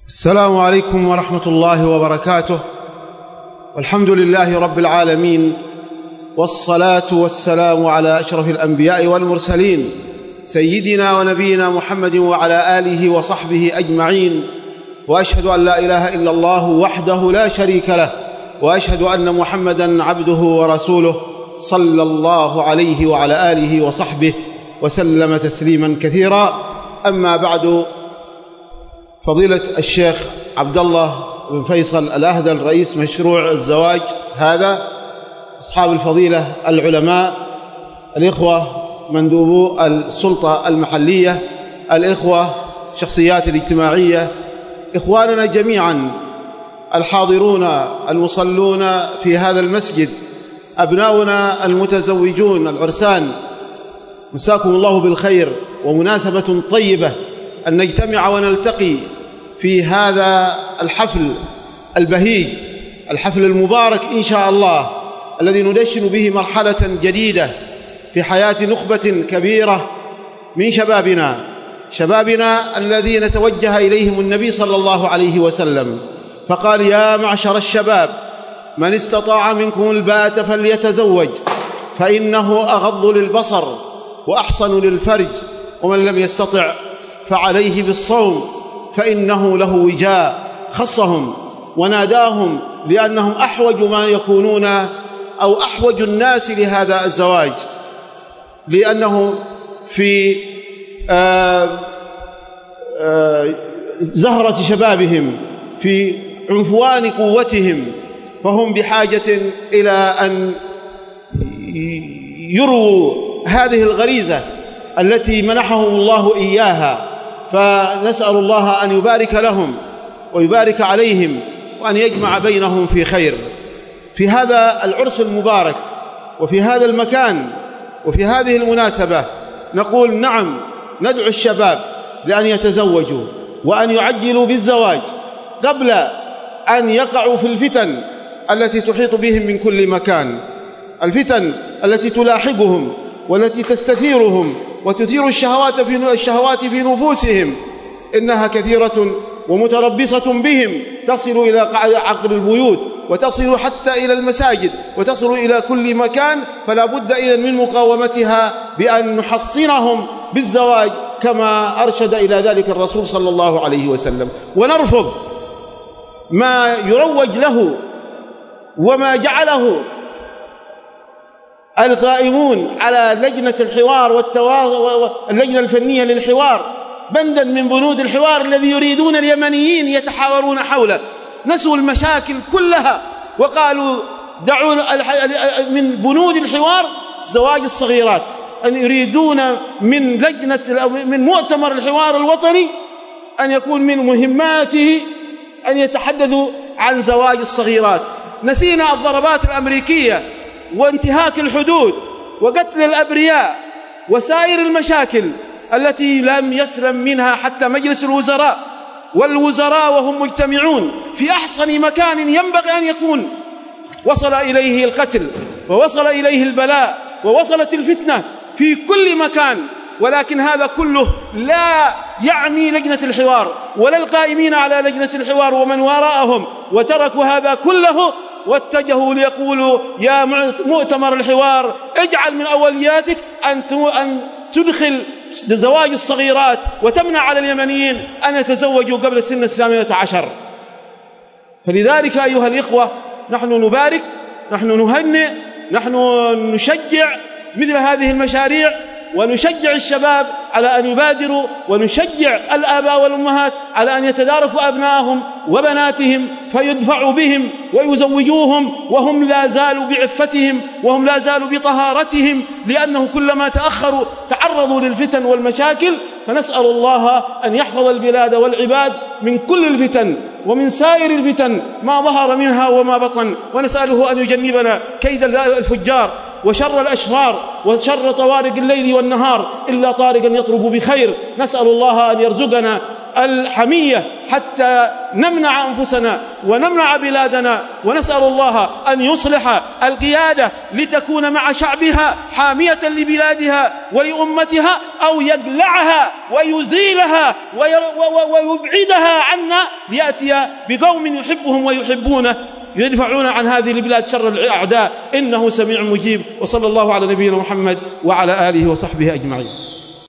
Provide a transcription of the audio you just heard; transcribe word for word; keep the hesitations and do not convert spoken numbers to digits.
السلام عليكم ورحمة الله وبركاته. والحمد لله رب العالمين، والصلاة والسلام على أشرف الأنبياء والمرسلين سيدنا ونبينا محمد وعلى آله وصحبه أجمعين. وأشهد أن لا إله إلا الله وحده لا شريك له، وأشهد أن محمدًا عبده ورسوله صلى الله عليه وعلى آله وصحبه وسلم تسليمًا كثيرا. أما بعد، فضيلة الشيخ عبد الله بن فيصل الأهدل رئيس مشروع الزواج هذا، أصحاب الفضيلة العلماء، الإخوة مندوبو السلطة المحلية، الإخوة الشخصيات الاجتماعية، إخواننا جميعا الحاضرون المصلون في هذا المسجد، أبناؤنا المتزوجون العرسان، مساكم الله بالخير. ومناسبة طيبة أن نجتمع ونلتقي في هذا الحفل البهيج، الحفل المبارك إن شاء الله، الذي ندشن به مرحلة جديدة في حياة نخبة كبيرة من شبابنا شبابنا الذين توجه إليهم النبي صلى الله عليه وسلم فقال: يا معشر الشباب، من استطاع منكم الباءة فليتزوج، فإنه أغض للبصر وأحصن للفرج، ومن لم يستطع فعليه بالصوم فإنه له وجاء. خصهم وناداهم لأنهم أحوج ما يكونون أو أحوج الناس لهذا الزواج، لأنه في آآ آآ زهرة شبابهم، في عنفوان قوتهم، فهم بحاجة إلى أن يرووا هذه الغريزة التي منحهم الله إياها. فنسأل الله أن يبارك لهم ويبارك عليهم وأن يجمع بينهم في خير. في هذا العرس المبارك وفي هذا المكان وفي هذه المناسبة نقول: نعم، ندعو الشباب لأن يتزوجوا وأن يعجلوا بالزواج قبل أن يقعوا في الفتن التي تحيط بهم من كل مكان، الفتن التي تلاحقهم والتي تستثيرهم وتثير الشهوات في الشهوات في نفوسهم، إنها كثيرة ومتربصة بهم، تصل إلى عقر البيوت وتصل حتى إلى المساجد وتصل إلى كل مكان. فلا بد إذن من مقاومتها بأن نحصنهم بالزواج كما أرشد إلى ذلك الرسول صلى الله عليه وسلم، ونرفض ما يروج له وما جعله القائمون على لجنة الحوار والتواصل، اللجنة الفنية للحوار، بندا من بنود الحوار الذي يريدون اليمنيين يتحاورون حوله. نسوا المشاكل كلها وقالوا: دعوا من بنود الحوار زواج الصغيرات، أن يريدون من لجنة من مؤتمر الحوار الوطني أن يكون من مهماته أن يتحدثوا عن زواج الصغيرات. نسينا الضربات الأمريكية وانتهاك الحدود وقتل الأبرياء وسائر المشاكل التي لم يسلم منها حتى مجلس الوزراء، والوزراء وهم مجتمعون في أحسن مكان ينبغي أن يكون. وصل إليه القتل ووصل إليه البلاء ووصلت الفتنة في كل مكان، ولكن هذا كله لا يعني لجنة الحوار ولا القائمين على لجنة الحوار ومن وراءهم، وتركوا هذا كله واتجهوا ليقولوا: يا مؤتمر الحوار، اجعل من أولياتك أن تدخل زواج الصغيرات وتمنع على اليمنيين أن يتزوجوا قبل سن الثامنة عشر. فلذلك أيها الإخوة، نحن نبارك، نحن نهنئ، نحن نشجع مثل هذه المشاريع، ونشجع الشباب على أن يبادروا، ونشجع الآباء والأمهات على أن يتداركوا أبنائهم وبناتهم فيدفعوا بهم ويزوجوهم وهم لا زالوا بعفتهم وهم لا زالوا بطهارتهم، لأنه كلما تأخروا تعرضوا للفتن والمشاكل. فنسأل الله أن يحفظ البلاد والعباد من كل الفتن ومن سائر الفتن ما ظهر منها وما بطن، ونسأله أن يجنبنا كيد الفجار وشر الأشرار وشر طوارق الليل والنهار، إلا طارقا يطرق بخير. نسأل الله أن يرزقنا الحمية حتى نمنع أنفسنا ونمنع بلادنا، ونسأل الله أن يصلح القيادة لتكون مع شعبها حامية لبلادها ولأمتها، أو يقلعها ويزيلها ويبعدها عنا ليأتي بقوم يحبهم ويحبونه يدفعون عن هذه البلاد شر الأعداء، إنه سميع مجيب. وصلى الله على نبينا محمد وعلى آله وصحبه أجمعين.